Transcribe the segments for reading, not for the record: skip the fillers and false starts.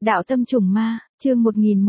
Đạo tâm trùng ma, chương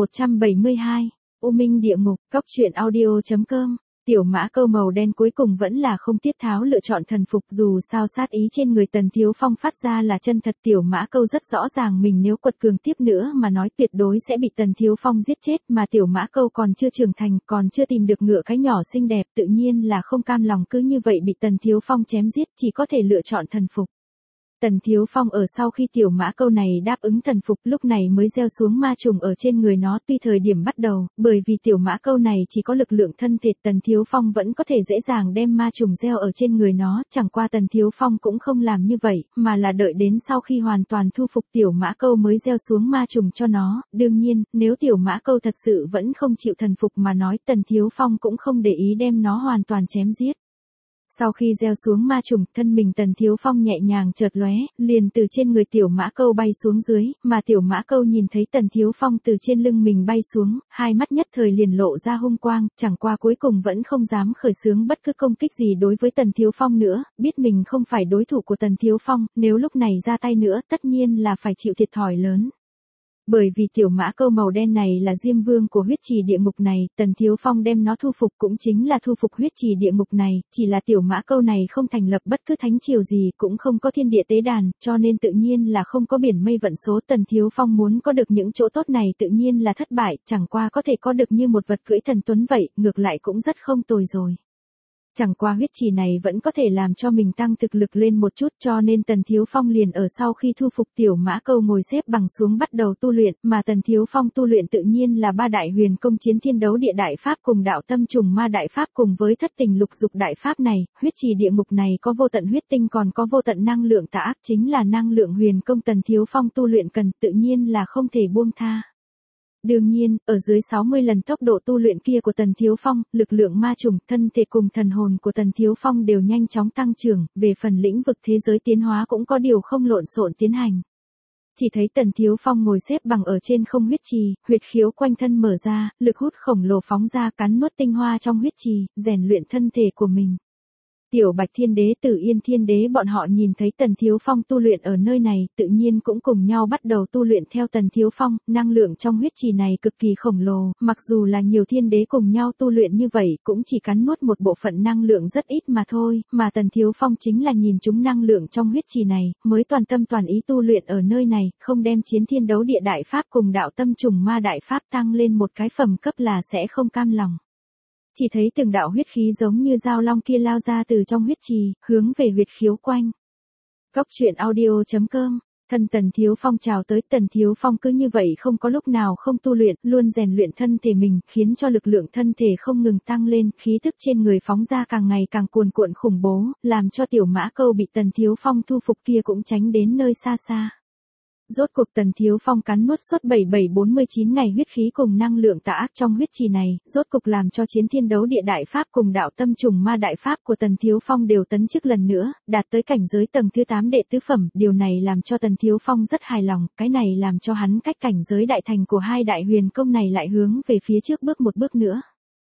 1172, U Minh địa ngục, Cóc truyện audio.com. Tiểu mã câu màu đen cuối cùng vẫn là không tiết tháo lựa chọn thần phục, dù sao sát ý trên người Tần Thiếu Phong phát ra là chân thật. Tiểu mã câu rất rõ ràng mình nếu quật cường tiếp nữa mà nói tuyệt đối sẽ bị Tần Thiếu Phong giết chết, mà tiểu mã câu còn chưa trưởng thành, còn chưa tìm được ngựa cái nhỏ xinh đẹp, tự nhiên là không cam lòng cứ như vậy bị Tần Thiếu Phong chém giết, chỉ có thể lựa chọn thần phục. Tần Thiếu Phong ở sau khi tiểu mã câu này đáp ứng thần phục lúc này mới gieo xuống ma trùng ở trên người nó. Tuy thời điểm bắt đầu, bởi vì tiểu mã câu này chỉ có lực lượng thân thể, Tần Thiếu Phong vẫn có thể dễ dàng đem ma trùng gieo ở trên người nó, chẳng qua Tần Thiếu Phong cũng không làm như vậy, mà là đợi đến sau khi hoàn toàn thu phục tiểu mã câu mới gieo xuống ma trùng cho nó. Đương nhiên, nếu tiểu mã câu thật sự vẫn không chịu thần phục mà nói, Tần Thiếu Phong cũng không để ý đem nó hoàn toàn chém giết. Sau khi gieo xuống ma trùng, thân mình Tần Thiếu Phong nhẹ nhàng chợt lóe, liền từ trên người tiểu mã câu bay xuống dưới, mà tiểu mã câu nhìn thấy Tần Thiếu Phong từ trên lưng mình bay xuống, hai mắt nhất thời liền lộ ra hung quang, chẳng qua cuối cùng vẫn không dám khởi xướng bất cứ công kích gì đối với Tần Thiếu Phong nữa, biết mình không phải đối thủ của Tần Thiếu Phong, nếu lúc này ra tay nữa tất nhiên là phải chịu thiệt thòi lớn. Bởi vì tiểu mã câu màu đen này là diêm vương của huyết trì địa ngục này, Tần Thiếu Phong đem nó thu phục cũng chính là thu phục huyết trì địa ngục này, chỉ là tiểu mã câu này không thành lập bất cứ thánh triều gì, cũng không có thiên địa tế đàn, cho nên tự nhiên là không có biển mây vận số. Tần Thiếu Phong muốn có được những chỗ tốt này tự nhiên là thất bại, chẳng qua có thể có được như một vật cưỡi thần tuấn vậy, ngược lại cũng rất không tồi rồi. Chẳng qua huyết trì này vẫn có thể làm cho mình tăng thực lực lên một chút, cho nên Tần Thiếu Phong liền ở sau khi thu phục tiểu mã câu ngồi xếp bằng xuống bắt đầu tu luyện, mà Tần Thiếu Phong tu luyện tự nhiên là ba đại huyền công chiến thiên đấu địa đại pháp cùng đạo tâm trùng ma đại pháp cùng với thất tình lục dục đại pháp này. Huyết trì địa ngục này có vô tận huyết tinh còn có vô tận năng lượng tà ác, chính là năng lượng huyền công Tần Thiếu Phong tu luyện cần, tự nhiên là không thể buông tha. Đương nhiên, ở dưới 60 lần tốc độ tu luyện kia của Tần Thiếu Phong, lực lượng ma trùng, thân thể cùng thần hồn của Tần Thiếu Phong đều nhanh chóng tăng trưởng, về phần lĩnh vực thế giới tiến hóa cũng có điều không lộn xộn tiến hành. Chỉ thấy Tần Thiếu Phong ngồi xếp bằng ở trên không huyết trì, huyệt khiếu quanh thân mở ra, lực hút khổng lồ phóng ra cắn nuốt tinh hoa trong huyết trì, rèn luyện thân thể của mình. Tiểu Bạch Thiên Đế, Tử Yên Thiên Đế bọn họ nhìn thấy Tần Thiếu Phong tu luyện ở nơi này, tự nhiên cũng cùng nhau bắt đầu tu luyện theo Tần Thiếu Phong. Năng lượng trong huyết trì này cực kỳ khổng lồ, mặc dù là nhiều thiên đế cùng nhau tu luyện như vậy, cũng chỉ cắn nuốt một bộ phận năng lượng rất ít mà thôi, mà Tần Thiếu Phong chính là nhìn chúng năng lượng trong huyết trì này, mới toàn tâm toàn ý tu luyện ở nơi này, không đem chiến thiên đấu địa đại pháp cùng đạo tâm trùng ma đại pháp tăng lên một cái phẩm cấp là sẽ không cam lòng. Chỉ thấy từng đạo huyết khí giống như dao long kia lao ra từ trong huyết trì, hướng về huyệt khiếu quanh. Cóc truyện audio.com. Thân Tần Thiếu Phong chào tới. Tần Thiếu Phong cứ như vậy không có lúc nào không tu luyện, luôn rèn luyện thân thể mình, khiến cho lực lượng thân thể không ngừng tăng lên, khí tức trên người phóng ra càng ngày càng cuồn cuộn khủng bố, làm cho tiểu mã câu bị Tần Thiếu Phong thu phục kia cũng tránh đến nơi xa xa. Rốt cuộc Tần Thiếu Phong cắn nuốt suốt 7749 ngày huyết khí cùng năng lượng tà ác trong huyết trì này, rốt cuộc làm cho chiến thiên đấu địa đại pháp cùng đạo tâm trùng ma đại pháp của Tần Thiếu Phong đều tấn chức lần nữa, đạt tới cảnh giới tầng thứ 8 đệ tứ phẩm, điều này làm cho Tần Thiếu Phong rất hài lòng, cái này làm cho hắn cách cảnh giới đại thành của hai đại huyền công này lại hướng về phía trước bước một bước nữa.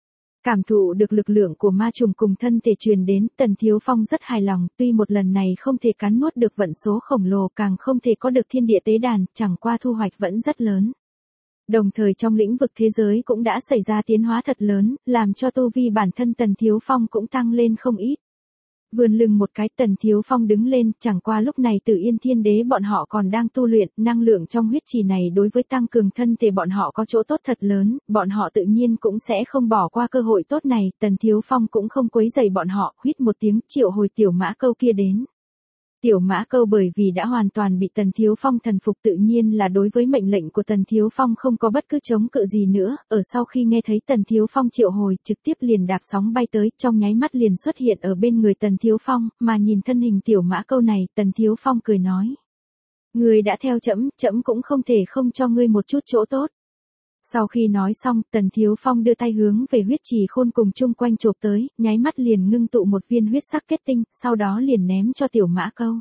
Cảm thụ được lực lượng của ma trùng cùng thân thể truyền đến, Tần Thiếu Phong rất hài lòng, tuy một lần này không thể cắn nuốt được vận số khổng lồ, càng không thể có được thiên địa tế đàn, chẳng qua thu hoạch vẫn rất lớn. Đồng thời trong lĩnh vực thế giới cũng đã xảy ra tiến hóa thật lớn, làm cho tu vi bản thân Tần Thiếu Phong cũng tăng lên không ít. Vươn lưng một cái, Tần Thiếu Phong đứng lên, chẳng qua lúc này Tử Yên Thiên Đế bọn họ còn đang tu luyện, năng lượng trong huyết trì này đối với tăng cường thân thể bọn họ có chỗ tốt thật lớn, bọn họ tự nhiên cũng sẽ không bỏ qua cơ hội tốt này. Tần Thiếu Phong cũng không quấy rầy bọn họ, huýt một tiếng triệu hồi tiểu mã câu kia đến. Tiểu mã câu bởi vì đã hoàn toàn bị Tần Thiếu Phong thần phục, tự nhiên là đối với mệnh lệnh của Tần Thiếu Phong không có bất cứ chống cự gì nữa, ở sau khi nghe thấy Tần Thiếu Phong triệu hồi, trực tiếp liền đạp sóng bay tới, trong nháy mắt liền xuất hiện ở bên người Tần Thiếu Phong, mà nhìn thân hình tiểu mã câu này, Tần Thiếu Phong cười nói: "Ngươi đã theo trẫm, trẫm cũng không thể không cho ngươi một chút chỗ tốt." Sau khi nói xong, Tần Thiếu Phong đưa tay hướng về huyết trì khôn cùng chung quanh chộp tới, nháy mắt liền ngưng tụ một viên huyết sắc kết tinh, sau đó liền ném cho tiểu mã câu.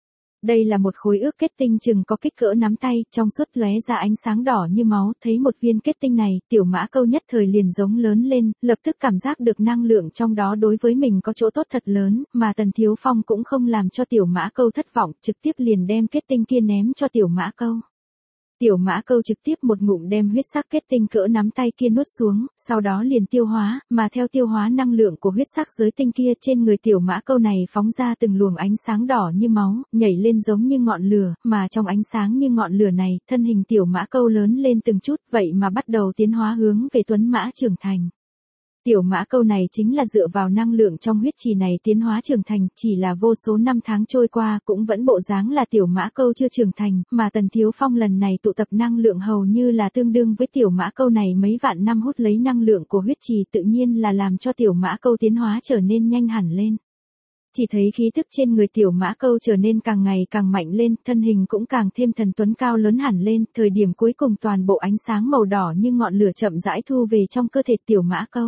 Đây là một khối ước kết tinh chừng có kích cỡ nắm tay, trong suốt lóe ra ánh sáng đỏ như máu, thấy một viên kết tinh này, tiểu mã câu nhất thời liền giống lớn lên, lập tức cảm giác được năng lượng trong đó đối với mình có chỗ tốt thật lớn, mà Tần Thiếu Phong cũng không làm cho tiểu mã câu thất vọng, trực tiếp liền đem kết tinh kia ném cho tiểu mã câu. Tiểu Mã Câu trực tiếp một ngụm đem huyết sắc kết tinh cỡ nắm tay kia nuốt xuống, sau đó liền tiêu hóa, mà theo tiêu hóa năng lượng của huyết sắc giới tinh kia trên người Tiểu Mã Câu này phóng ra từng luồng ánh sáng đỏ như máu, nhảy lên giống như ngọn lửa, mà trong ánh sáng như ngọn lửa này, thân hình Tiểu Mã Câu lớn lên từng chút, vậy mà bắt đầu tiến hóa hướng về tuấn mã trưởng thành. Tiểu Mã Câu này chính là dựa vào năng lượng trong huyết trì này tiến hóa trưởng thành, chỉ là vô số năm tháng trôi qua cũng vẫn bộ dáng là Tiểu Mã Câu chưa trưởng thành, mà Tần Thiếu Phong lần này tụ tập năng lượng hầu như là tương đương với Tiểu Mã Câu này mấy vạn năm hút lấy năng lượng của huyết trì, tự nhiên là làm cho Tiểu Mã Câu tiến hóa trở nên nhanh hẳn lên. Chỉ thấy khí tức trên người Tiểu Mã Câu trở nên càng ngày càng mạnh lên, thân hình cũng càng thêm thần tuấn cao lớn hẳn lên, thời điểm cuối cùng toàn bộ ánh sáng màu đỏ như ngọn lửa chậm rãi thu về trong cơ thể Tiểu Mã Câu.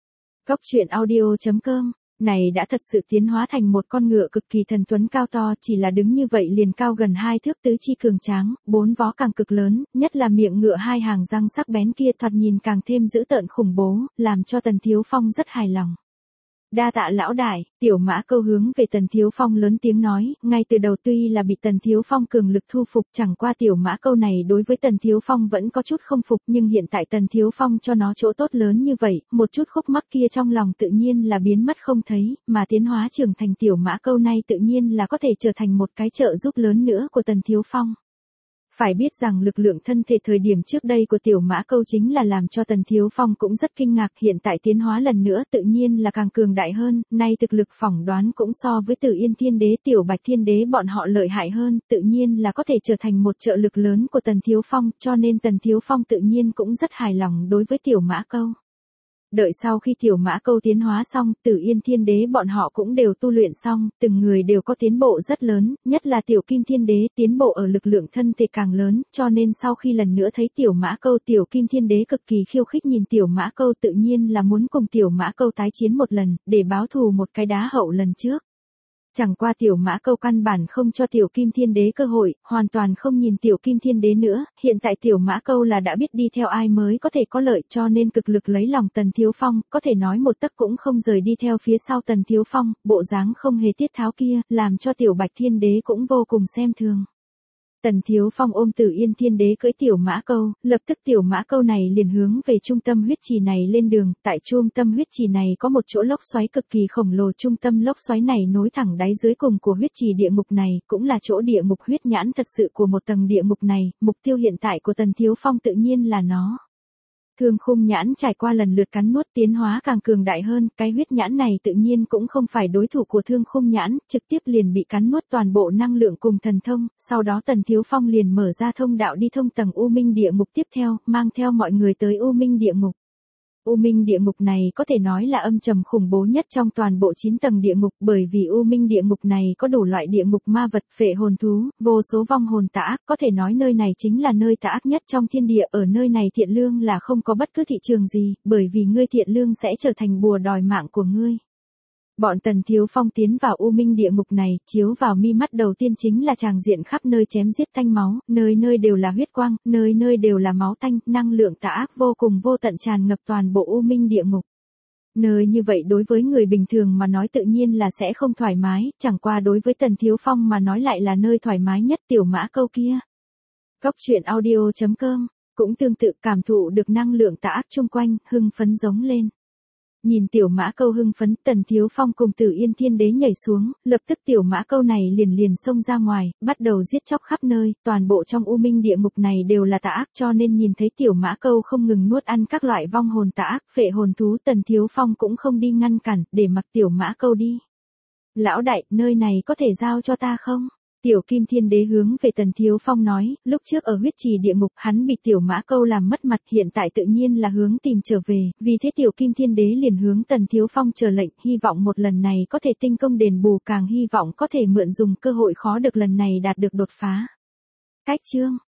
Góc truyện audio.com, này đã thật sự tiến hóa thành một con ngựa cực kỳ thần tuấn cao to, chỉ là đứng như vậy liền cao gần 2 thước, tứ chi cường tráng, 4 vó càng cực lớn, nhất là miệng ngựa 2 hàng răng sắc bén kia thoạt nhìn càng thêm dữ tợn khủng bố, làm cho Tần Thiếu Phong rất hài lòng. Đa tạ lão đại, Tiểu Mã Câu hướng về Tần Thiếu Phong lớn tiếng nói, ngay từ đầu tuy là bị Tần Thiếu Phong cường lực thu phục, chẳng qua Tiểu Mã Câu này đối với Tần Thiếu Phong vẫn có chút không phục, nhưng hiện tại Tần Thiếu Phong cho nó chỗ tốt lớn như vậy, một chút khúc mắc kia trong lòng tự nhiên là biến mất không thấy, mà tiến hóa trưởng thành Tiểu Mã Câu này tự nhiên là có thể trở thành một cái trợ giúp lớn nữa của Tần Thiếu Phong. Phải biết rằng lực lượng thân thể thời điểm trước đây của Tiểu Mã Câu chính là làm cho Tần Thiếu Phong cũng rất kinh ngạc, hiện tại tiến hóa lần nữa tự nhiên là càng cường đại hơn, nay thực lực phỏng đoán cũng so với Tử Yên Thiên Đế, Tiểu Bạch Thiên Đế bọn họ lợi hại hơn, tự nhiên là có thể trở thành một trợ lực lớn của Tần Thiếu Phong, cho nên Tần Thiếu Phong tự nhiên cũng rất hài lòng đối với Tiểu Mã Câu. Đợi sau khi Tiểu Mã Câu tiến hóa xong, Tử Yên Thiên Đế bọn họ cũng đều tu luyện xong, từng người đều có tiến bộ rất lớn, nhất là Tiểu Kim Thiên Đế tiến bộ ở lực lượng thân thể càng lớn, cho nên sau khi lần nữa thấy Tiểu Mã Câu, Tiểu Kim Thiên Đế cực kỳ khiêu khích nhìn Tiểu Mã Câu, tự nhiên là muốn cùng Tiểu Mã Câu tái chiến một lần, để báo thù một cái đá hậu lần trước. Chẳng qua Tiểu Mã Câu căn bản không cho Tiểu Kim Thiên Đế cơ hội, hoàn toàn không nhìn Tiểu Kim Thiên Đế nữa, hiện tại Tiểu Mã Câu là đã biết đi theo ai mới có thể có lợi, cho nên cực lực lấy lòng Tần Thiếu Phong, có thể nói một tấc cũng không rời đi theo phía sau Tần Thiếu Phong, bộ dáng không hề tiết tháo kia, làm cho Tiểu Bạch Thiên Đế cũng vô cùng xem thường. Tần Thiếu Phong ôm Tử Yên Thiên Đế cưỡi Tiểu Mã Câu, lập tức Tiểu Mã Câu này liền hướng về trung tâm huyết trì này lên đường, tại trung tâm huyết trì này có một chỗ lốc xoáy cực kỳ khổng lồ, trung tâm lốc xoáy này nối thẳng đáy dưới cùng của huyết trì địa ngục này, cũng là chỗ địa ngục huyết nhãn thật sự của một tầng địa ngục này, mục tiêu hiện tại của Tần Thiếu Phong tự nhiên là nó. Thương khung nhãn trải qua lần lượt cắn nuốt tiến hóa càng cường đại hơn, cái huyết nhãn này tự nhiên cũng không phải đối thủ của thương khung nhãn, trực tiếp liền bị cắn nuốt toàn bộ năng lượng cùng thần thông, sau đó Tần Thiếu Phong liền mở ra thông đạo đi thông tầng U Minh địa ngục tiếp theo, mang theo mọi người tới U Minh địa ngục. U Minh địa ngục này có thể nói là âm trầm khủng bố nhất trong toàn bộ 9 tầng địa ngục, bởi vì U Minh địa ngục này có đủ loại địa ngục ma vật, phệ hồn thú, vô số vong hồn tà ác, có thể nói nơi này chính là nơi tà ác nhất trong thiên địa, ở nơi này thiện lương là không có bất cứ thị trường gì, bởi vì ngươi thiện lương sẽ trở thành bùa đòi mạng của ngươi. Bọn Tần Thiếu Phong tiến vào U Minh địa ngục này, chiếu vào mi mắt đầu tiên chính là tràng diện khắp nơi chém giết tanh máu, nơi nơi đều là huyết quang, nơi nơi đều là máu tanh, năng lượng tà ác vô cùng vô tận tràn ngập toàn bộ U Minh địa ngục. Nơi như vậy đối với người bình thường mà nói tự nhiên là sẽ không thoải mái, chẳng qua đối với Tần Thiếu Phong mà nói lại là nơi thoải mái nhất. Tiểu Mã Câu kia. Góc truyện audio.com, cũng tương tự cảm thụ được năng lượng tà ác chung quanh, hưng phấn giống lên. Nhìn Tiểu Mã Câu hưng phấn, Tần Thiếu Phong cùng Tử Yên Thiên Đế nhảy xuống, lập tức Tiểu Mã Câu này liền xông ra ngoài, bắt đầu giết chóc khắp nơi, toàn bộ trong U Minh địa ngục này đều là tà ác, cho nên nhìn thấy Tiểu Mã Câu không ngừng nuốt ăn các loại vong hồn tà ác, phệ hồn thú, Tần Thiếu Phong cũng không đi ngăn cản, để mặc Tiểu Mã Câu đi. Lão đại, nơi này có thể giao cho ta không? Tiểu Kim Thiên Đế hướng về Tần Thiếu Phong nói, lúc trước ở huyết trì địa ngục hắn bị Tiểu Mã Câu làm mất mặt, hiện tại tự nhiên là hướng tìm trở về, vì thế Tiểu Kim Thiên Đế liền hướng Tần Thiếu Phong chờ lệnh, hy vọng một lần này có thể tinh công đền bù, càng hy vọng có thể mượn dùng cơ hội khó được lần này đạt được đột phá. Cách chương